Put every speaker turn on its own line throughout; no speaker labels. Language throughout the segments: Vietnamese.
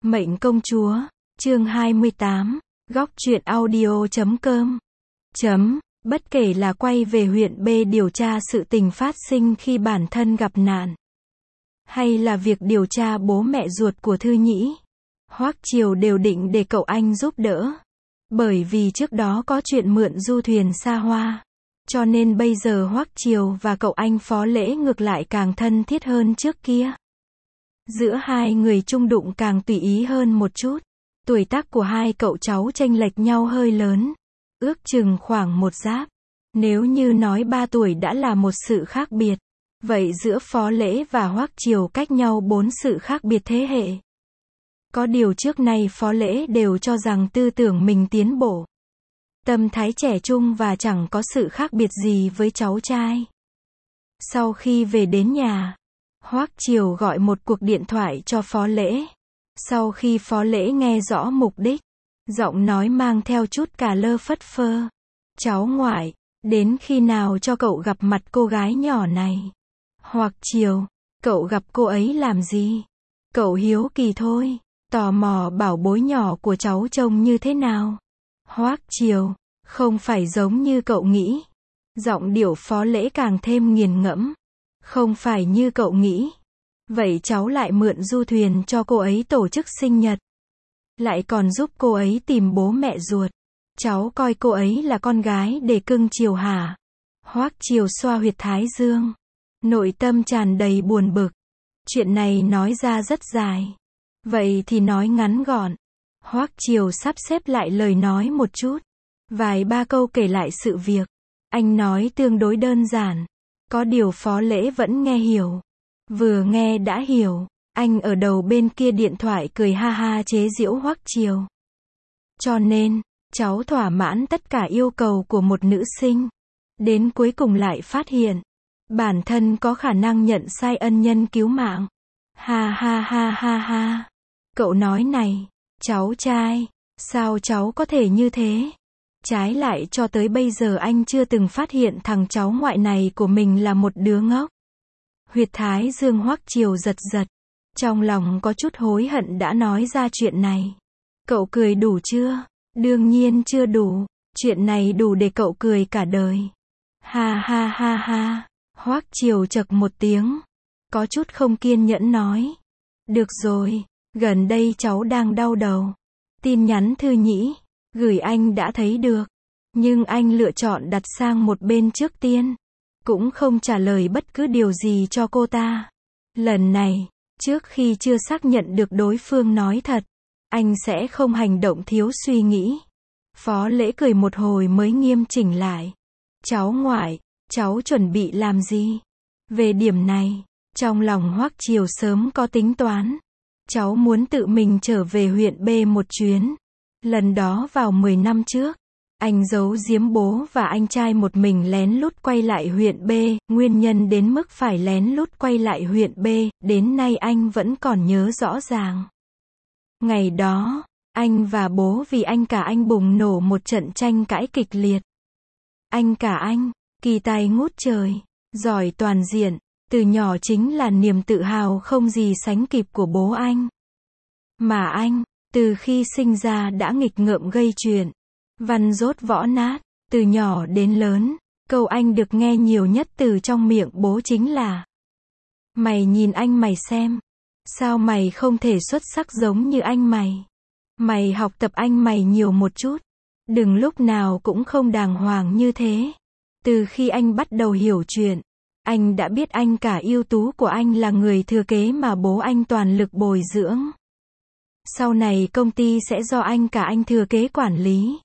Mệnh công chúa, chương 28, góc truyện audio.com. Bất kể là quay về huyện B điều tra sự tình phát sinh khi bản thân gặp nạn, hay là việc điều tra bố mẹ ruột của Thư Nhĩ, Hoắc Triều đều định để cậu anh giúp đỡ. Bởi vì trước đó có chuyện mượn du thuyền xa hoa, cho nên bây giờ Hoắc Triều và cậu anh Phó Lễ ngược lại càng thân thiết hơn trước kia. Giữa hai người chung đụng càng tùy ý hơn một chút. Tuổi tác của hai cậu cháu chênh lệch nhau hơi lớn, ước chừng khoảng một giáp. Nếu như nói 3 tuổi đã là một sự khác biệt, vậy giữa Phó Lễ và Hoắc Triều cách nhau 4 sự khác biệt thế hệ. Có điều trước nay Phó Lễ đều cho rằng tư tưởng mình tiến bộ, tâm thái trẻ trung và chẳng có sự khác biệt gì với cháu trai. Sau khi về đến nhà, Hoắc Triều gọi một cuộc điện thoại cho Phó Lễ. Sau khi Phó Lễ nghe rõ mục đích, giọng nói mang theo chút cà lơ phất phơ. Cháu ngoại, đến khi nào cho cậu gặp mặt cô gái nhỏ này? Hoắc Triều, cậu gặp cô ấy làm gì? Cậu hiếu kỳ thôi, tò mò bảo bối nhỏ của cháu trông như thế nào? Hoắc Triều, không phải giống như cậu nghĩ. Giọng điệu Phó Lễ càng thêm nghiền ngẫm. Không phải như cậu nghĩ. Vậy cháu lại mượn du thuyền cho cô ấy tổ chức sinh nhật, lại còn giúp cô ấy tìm bố mẹ ruột. Cháu coi cô ấy là con gái để cưng chiều hả? Hoắc Triều xoa huyệt thái dương, nội tâm tràn đầy buồn bực. Chuyện này nói ra rất dài, vậy thì nói ngắn gọn. Hoắc Triều sắp xếp lại lời nói một chút, vài ba câu kể lại sự việc. Anh nói tương đối đơn giản, có điều Phó Lễ vẫn nghe hiểu. Vừa nghe đã hiểu, anh ở đầu bên kia điện thoại cười ha ha chế giễu Hoắc Triều. Cho nên, cháu thỏa mãn tất cả yêu cầu của một nữ sinh. Đến cuối cùng lại phát hiện, bản thân có khả năng nhận sai ân nhân cứu mạng. Ha ha ha ha ha. Cậu nói này, cháu trai, sao cháu có thể như thế? Trái lại cho tới bây giờ anh chưa từng phát hiện thằng cháu ngoại này của mình là một đứa ngốc. Huyệt thái dương Hoắc Triều giật giật. Trong lòng có chút hối hận đã nói ra chuyện này. Cậu cười đủ chưa? Đương nhiên chưa đủ. Chuyện này đủ để cậu cười cả đời. Ha ha ha ha. Hoắc Triều chậc một tiếng, có chút không kiên nhẫn nói. Được rồi, gần đây cháu đang đau đầu. Tin nhắn Thư Nhĩ gửi anh đã thấy được, nhưng anh lựa chọn đặt sang một bên trước tiên, cũng không trả lời bất cứ điều gì cho cô ta. Lần này, trước khi chưa xác nhận được đối phương nói thật, anh sẽ không hành động thiếu suy nghĩ. Phó Lễ cười một hồi mới nghiêm chỉnh lại. Cháu ngoại, cháu chuẩn bị làm gì? Về điểm này, trong lòng Hoắc Triều sớm có tính toán. Cháu muốn tự mình trở về huyện B một chuyến. Lần đó vào 10 năm trước, anh giấu giếm bố và anh trai một mình lén lút quay lại huyện B, nguyên nhân đến mức phải lén lút quay lại huyện B, đến nay anh vẫn còn nhớ rõ ràng. Ngày đó, anh và bố vì anh cả anh bùng nổ một trận tranh cãi kịch liệt. Anh cả anh, kỳ tài ngút trời, giỏi toàn diện, từ nhỏ chính là niềm tự hào không gì sánh kịp của bố anh. Mà anh, từ khi sinh ra đã nghịch ngợm gây chuyện, văn dốt võ nát, từ nhỏ đến lớn, câu anh được nghe nhiều nhất từ trong miệng bố chính là: mày nhìn anh mày xem, sao mày không thể xuất sắc giống như anh mày? Mày học tập anh mày nhiều một chút, đừng lúc nào cũng không đàng hoàng như thế. Từ khi anh bắt đầu hiểu chuyện, anh đã biết anh cả ưu tú của anh là người thừa kế mà bố anh toàn lực bồi dưỡng. Sau này công ty sẽ do anh cả anh thừa kế quản lý.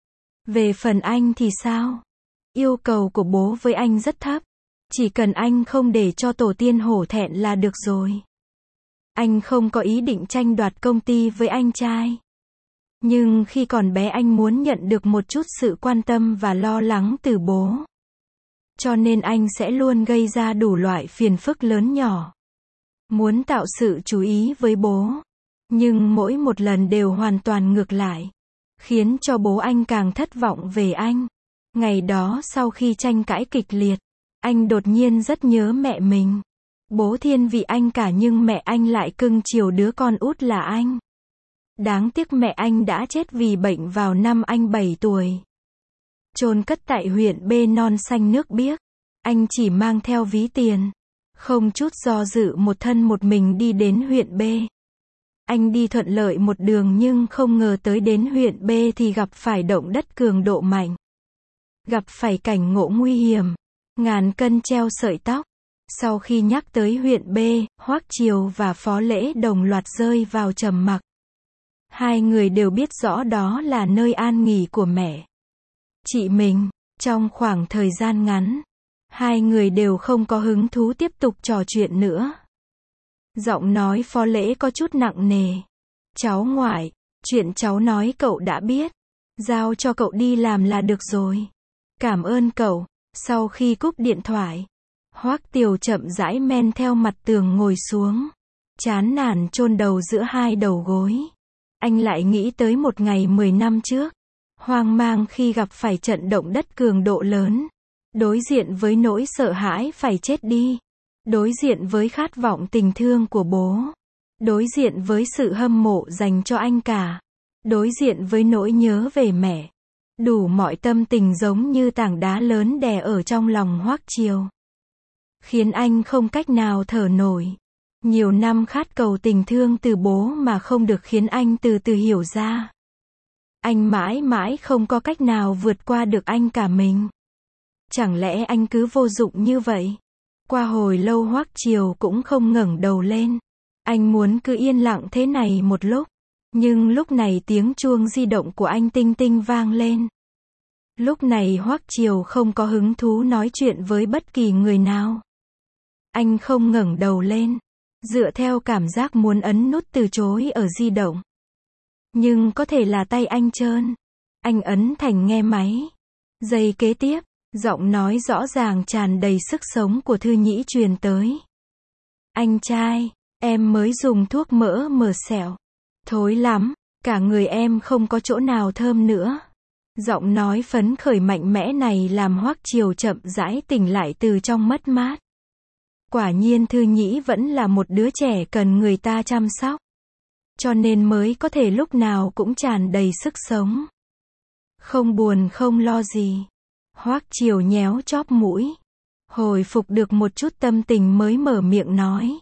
Về phần anh thì sao? Yêu cầu của bố với anh rất thấp. Chỉ cần anh không để cho tổ tiên hổ thẹn là được rồi. Anh không có ý định tranh đoạt công ty với anh trai. Nhưng khi còn bé anh muốn nhận được một chút sự quan tâm và lo lắng từ bố. Cho nên anh sẽ luôn gây ra đủ loại phiền phức lớn nhỏ. Muốn tạo sự chú ý với bố. Nhưng mỗi một lần đều hoàn toàn ngược lại, khiến cho bố anh càng thất vọng về anh. Ngày đó sau khi tranh cãi kịch liệt, anh đột nhiên rất nhớ mẹ mình. Bố thiên vị anh cả nhưng mẹ anh lại cưng chiều đứa con út là anh. Đáng tiếc mẹ anh đã chết vì bệnh vào năm anh 7 tuổi. Chôn cất tại huyện B non xanh nước biếc. Anh chỉ mang theo ví tiền. Không chút do dự một thân một mình đi đến huyện B. Anh đi thuận lợi một đường nhưng không ngờ tới đến huyện B thì gặp phải động đất cường độ mạnh. Gặp phải cảnh ngộ nguy hiểm. Ngàn cân treo sợi tóc. Sau khi nhắc tới huyện B, Hoắc Triều và Phó Lễ đồng loạt rơi vào trầm mặc. Hai người đều biết rõ đó là nơi an nghỉ của mẹ chị mình. Trong khoảng thời gian ngắn, hai người đều không có hứng thú tiếp tục trò chuyện nữa. Giọng nói Phó Lễ có chút nặng nề. Cháu ngoại, chuyện cháu nói cậu đã biết. Giao cho cậu đi làm là được rồi. Cảm ơn cậu. Sau khi cúp điện thoại, Hoắc Tiều chậm rãi men theo mặt tường ngồi xuống. Chán nản chôn đầu giữa hai đầu gối. Anh lại nghĩ tới một ngày 10 năm trước. Hoang mang khi gặp phải trận động đất cường độ lớn. Đối diện với nỗi sợ hãi phải chết đi. Đối diện với khát vọng tình thương của bố. Đối diện với sự hâm mộ dành cho anh cả. Đối diện với nỗi nhớ về mẹ. Đủ mọi tâm tình giống như tảng đá lớn đè ở trong lòng Hoắc Triều. Khiến anh không cách nào thở nổi. Nhiều năm khát cầu tình thương từ bố mà không được khiến anh từ từ hiểu ra. Anh mãi mãi không có cách nào vượt qua được anh cả mình. Chẳng lẽ anh cứ vô dụng như vậy? Qua hồi lâu Hoắc Triều cũng không ngẩng đầu lên. Anh muốn cứ yên lặng thế này một lúc. Nhưng lúc này tiếng chuông di động của anh tinh tinh vang lên. Lúc này Hoắc Triều không có hứng thú nói chuyện với bất kỳ người nào. Anh không ngẩng đầu lên. Dựa theo cảm giác muốn ấn nút từ chối ở di động. Nhưng có thể là tay anh trơn. Anh ấn thành nghe máy. Giây kế tiếp, giọng nói rõ ràng tràn đầy sức sống của Thư Nhĩ truyền tới. Anh trai, em mới dùng thuốc mỡ mờ sẹo. Thối lắm, cả người em không có chỗ nào thơm nữa. Giọng nói phấn khởi mạnh mẽ này làm Hoắc Triều chậm rãi tỉnh lại từ trong mất mát. Quả nhiên Thư Nhĩ vẫn là một đứa trẻ cần người ta chăm sóc. Cho nên mới có thể lúc nào cũng tràn đầy sức sống. Không buồn không lo gì. Hoắc Triều nhéo chóp mũi. Hồi phục được một chút tâm tình mới mở miệng nói.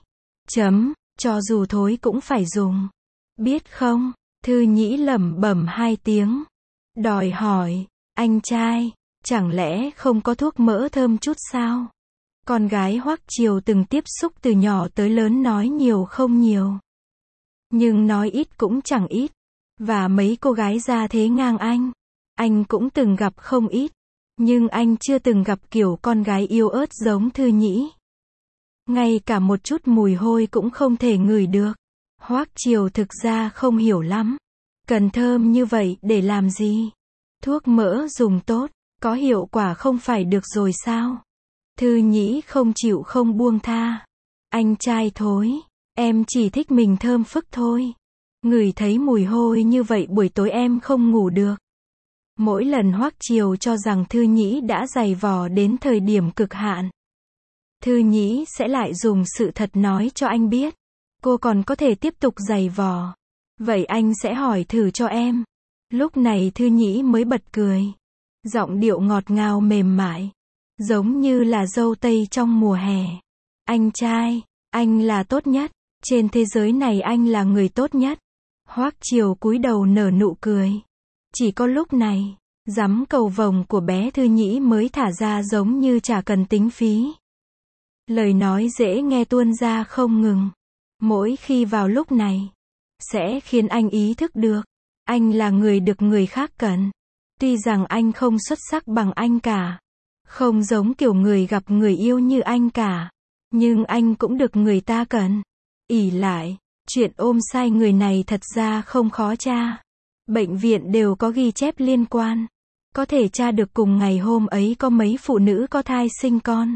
Cho dù thối cũng phải dùng. Biết không? Thư Nhĩ lẩm bẩm hai tiếng. Đòi hỏi, anh trai, chẳng lẽ không có thuốc mỡ thơm chút sao? Con gái Hoắc Triều từng tiếp xúc từ nhỏ tới lớn nói nhiều không nhiều. Nhưng nói ít cũng chẳng ít. Và mấy cô gái ra thế ngang anh cũng từng gặp không ít. Nhưng anh chưa từng gặp kiểu con gái yêu ớt giống Thư Nhĩ. Ngay cả một chút mùi hôi cũng không thể ngửi được. Hoắc Triều thực ra không hiểu lắm. Cần thơm như vậy để làm gì? Thuốc mỡ dùng tốt, có hiệu quả không phải được rồi sao? Thư Nhĩ không chịu không buông tha. Anh trai thối, em chỉ thích mình thơm phức thôi. Ngửi thấy mùi hôi như vậy buổi tối em không ngủ được. Mỗi lần Hoắc Triều cho rằng Thư Nhĩ đã giày vò đến thời điểm cực hạn. Thư Nhĩ sẽ lại dùng sự thật nói cho anh biết. Cô còn có thể tiếp tục giày vò. Vậy anh sẽ hỏi thử cho em. Lúc này Thư Nhĩ mới bật cười. Giọng điệu ngọt ngào mềm mại. Giống như là dâu tây trong mùa hè. Anh trai, anh là tốt nhất. Trên thế giới này anh là người tốt nhất. Hoắc Triều cúi đầu nở nụ cười. Chỉ có lúc này, dắm cầu vồng của bé Thư Nhĩ mới thả ra giống như chả cần tính phí. Lời nói dễ nghe tuôn ra không ngừng. Mỗi khi vào lúc này, sẽ khiến anh ý thức được. Anh là người được người khác cần. Tuy rằng anh không xuất sắc bằng anh cả. Không giống kiểu người gặp người yêu như anh cả. Nhưng anh cũng được người ta cần. Ỷ lại, chuyện ôm sai người này thật ra không khó tra. Bệnh viện đều có ghi chép liên quan. Có thể tra được cùng ngày hôm ấy có mấy phụ nữ có thai sinh con.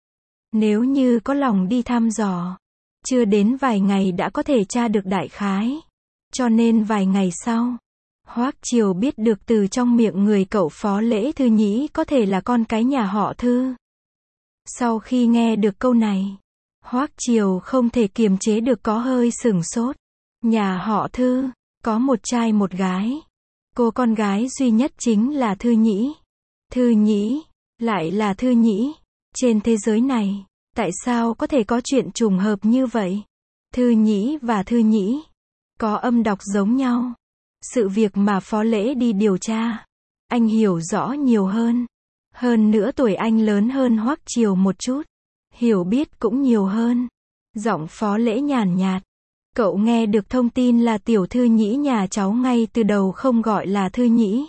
Nếu như có lòng đi thăm dò, chưa đến vài ngày đã có thể tra được đại khái. Cho nên vài ngày sau, Hoắc Triều biết được từ trong miệng người cậu Phó Lễ Thư Nhĩ có thể là con cái nhà họ Thư. Sau khi nghe được câu này, Hoắc Triều không thể kiềm chế được có hơi sửng sốt. Nhà họ Thư, Có một trai một gái. Cô con gái duy nhất chính là Thư Nhĩ. Thư Nhĩ, lại là Thư Nhĩ. Trên thế giới này, tại sao có thể có chuyện trùng hợp như vậy? Thư Nhĩ và Thư Nhĩ có âm đọc giống nhau. Sự việc mà Phó Lễ đi điều tra, anh hiểu rõ nhiều hơn. Hơn nữa tuổi anh lớn hơn Hoắc Triều một chút. Hiểu biết cũng nhiều hơn. Giọng Phó Lễ nhàn nhạt. Cậu nghe được thông tin là tiểu Thư Nhĩ nhà cháu ngay từ đầu không gọi là Thư Nhĩ.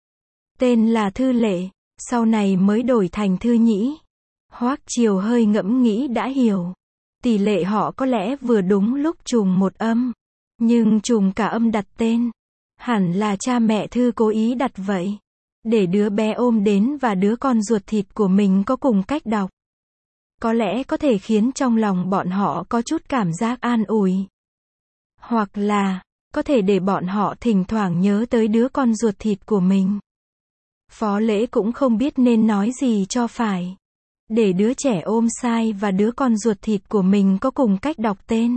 Tên là Thư Lệ, sau này mới đổi thành Thư Nhĩ. Hoắc Triều hơi ngẫm nghĩ đã hiểu. Tỷ lệ họ có lẽ vừa đúng lúc trùng một âm. Nhưng trùng cả âm đặt tên. Hẳn là cha mẹ Thư cố ý đặt vậy. Để đứa bé ôm đến và đứa con ruột thịt của mình có cùng cách đọc. Có lẽ có thể khiến trong lòng bọn họ có chút cảm giác an ủi. Hoặc là, có thể để bọn họ thỉnh thoảng nhớ tới đứa con ruột thịt của mình. Phó Lễ cũng không biết nên nói gì cho phải. Để đứa trẻ ôm sai và đứa con ruột thịt của mình có cùng cách đọc tên.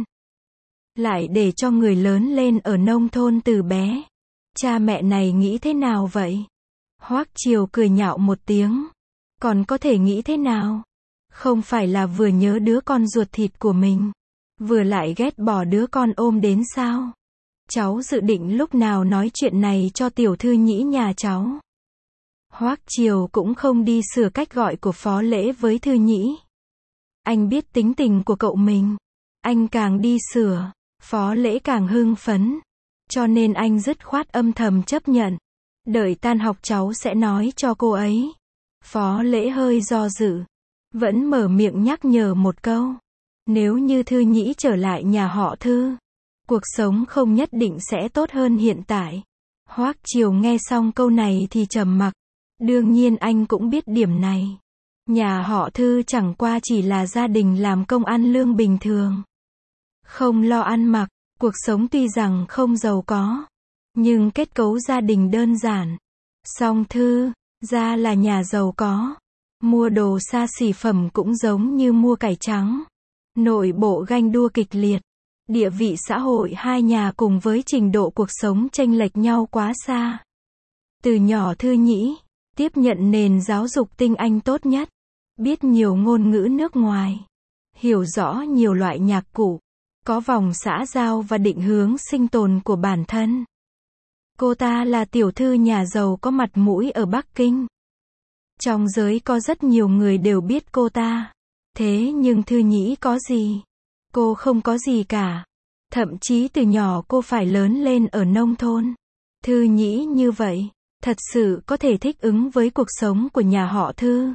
Lại để cho người lớn lên ở nông thôn từ bé. Cha mẹ này nghĩ thế nào vậy? Hoắc Triều cười nhạo một tiếng. Còn có thể nghĩ thế nào? Không phải là vừa nhớ đứa con ruột thịt của mình, vừa lại ghét bỏ đứa con ôm đến sao? Cháu dự định lúc nào nói chuyện này cho tiểu Thư Nhĩ nhà cháu? Hoắc Triều cũng không đi sửa cách gọi của Phó Lễ với Thư Nhĩ. Anh biết tính tình của cậu mình. Anh càng đi sửa, Phó Lễ càng hưng phấn. Cho nên anh dứt khoát âm thầm chấp nhận. Đợi tan học cháu sẽ nói cho cô ấy. Phó Lễ hơi do dự. Vẫn mở miệng nhắc nhở một câu. Nếu như Thư Nhĩ trở lại nhà họ Thư, cuộc sống không nhất định sẽ tốt hơn hiện tại. Hoắc Triều nghe xong câu này thì trầm mặc. Đương nhiên anh cũng biết điểm này. Nhà họ Thư chẳng qua chỉ là gia đình làm công ăn lương bình thường. Không lo ăn mặc, cuộc sống tuy rằng không giàu có, nhưng kết cấu gia đình đơn giản. Song Thư gia là nhà giàu có. Mua đồ xa xỉ phẩm cũng giống như mua cải trắng. Nội bộ ganh đua kịch liệt. Địa vị xã hội hai nhà cùng với trình độ cuộc sống chênh lệch nhau quá xa. Từ nhỏ Thư Nhĩ tiếp nhận nền giáo dục tinh Anh tốt nhất. Biết nhiều ngôn ngữ nước ngoài. Hiểu rõ nhiều loại nhạc cụ. Có vòng xã giao và định hướng sinh tồn của bản thân. Cô ta là tiểu thư nhà giàu có mặt mũi ở Bắc Kinh. Trong giới có rất nhiều người đều biết cô ta. Thế nhưng Thư Nhĩ có gì? Cô không có gì cả. Thậm chí từ nhỏ cô phải lớn lên ở nông thôn. Thư Nhĩ như vậy, thật sự có thể thích ứng với cuộc sống của nhà họ Thư.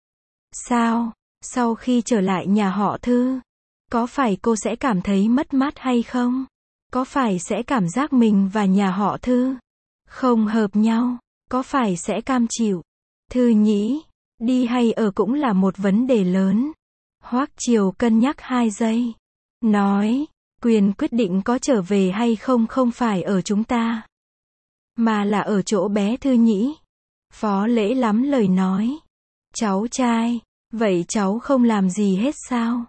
Sao? Sau khi trở lại nhà họ Thư, có phải cô sẽ cảm thấy mất mát hay không? Có phải sẽ cảm giác mình và nhà họ Thư không hợp nhau? Có phải sẽ cam chịu? Thư Nhĩ, đi hay ở cũng là một vấn đề lớn. Hoắc Triều cân nhắc 2 giây. Nói, quyền quyết định có trở về hay không không phải ở chúng ta, mà là ở chỗ bé Thư Nhĩ. Phó Lễ lắm lời nói. Cháu trai, vậy cháu không làm gì hết sao?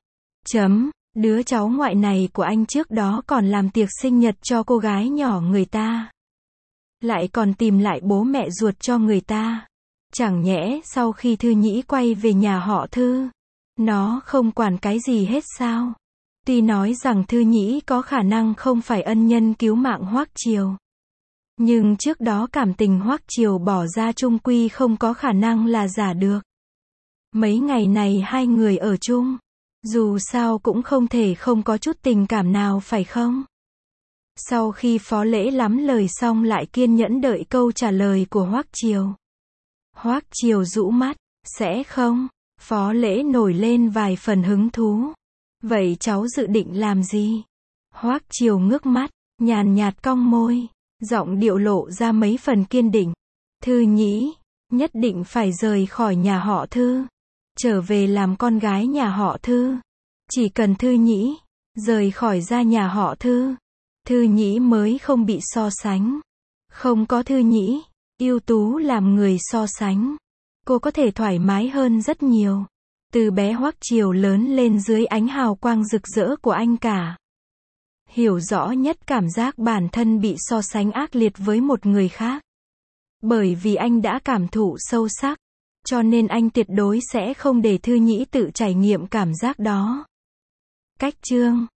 Đứa cháu ngoại này của anh trước đó còn làm tiệc sinh nhật cho cô gái nhỏ người ta. Lại còn tìm lại bố mẹ ruột cho người ta. Chẳng nhẽ sau khi Thư Nhĩ quay về nhà họ Thư, nó không quản cái gì hết sao? Tuy nói rằng Thư Nhĩ có khả năng không phải ân nhân cứu mạng Hoắc Triều, nhưng trước đó cảm tình Hoắc Triều bỏ ra chung quy không có khả năng là giả được. Mấy ngày này hai người ở chung, dù sao cũng không thể không có chút tình cảm nào phải không? Sau khi Phó Lễ lắm lời xong lại kiên nhẫn đợi câu trả lời của Hoắc Triều. Hoắc Triều rũ mắt, sẽ không? Phó Lễ nổi lên vài phần hứng thú. Vậy cháu dự định làm gì? Hoắc Triều ngước mắt, nhàn nhạt cong môi, giọng điệu lộ ra mấy phần kiên định. Thư Nhĩ, nhất định phải rời khỏi nhà họ Thư, trở về làm con gái nhà họ Thư. Chỉ cần Thư Nhĩ rời khỏi ra nhà họ Thư, Thư Nhĩ mới không bị so sánh. Không có Thư Nhĩ ưu tú làm người so sánh, cô có thể thoải mái hơn rất nhiều. Từ bé Hoắc Triều lớn lên dưới ánh hào quang rực rỡ của anh cả. Hiểu rõ nhất cảm giác bản thân bị so sánh ác liệt với một người khác. Bởi vì anh đã cảm thụ sâu sắc, cho nên anh tuyệt đối sẽ không để Thư Nhĩ tự trải nghiệm cảm giác đó. Cách chương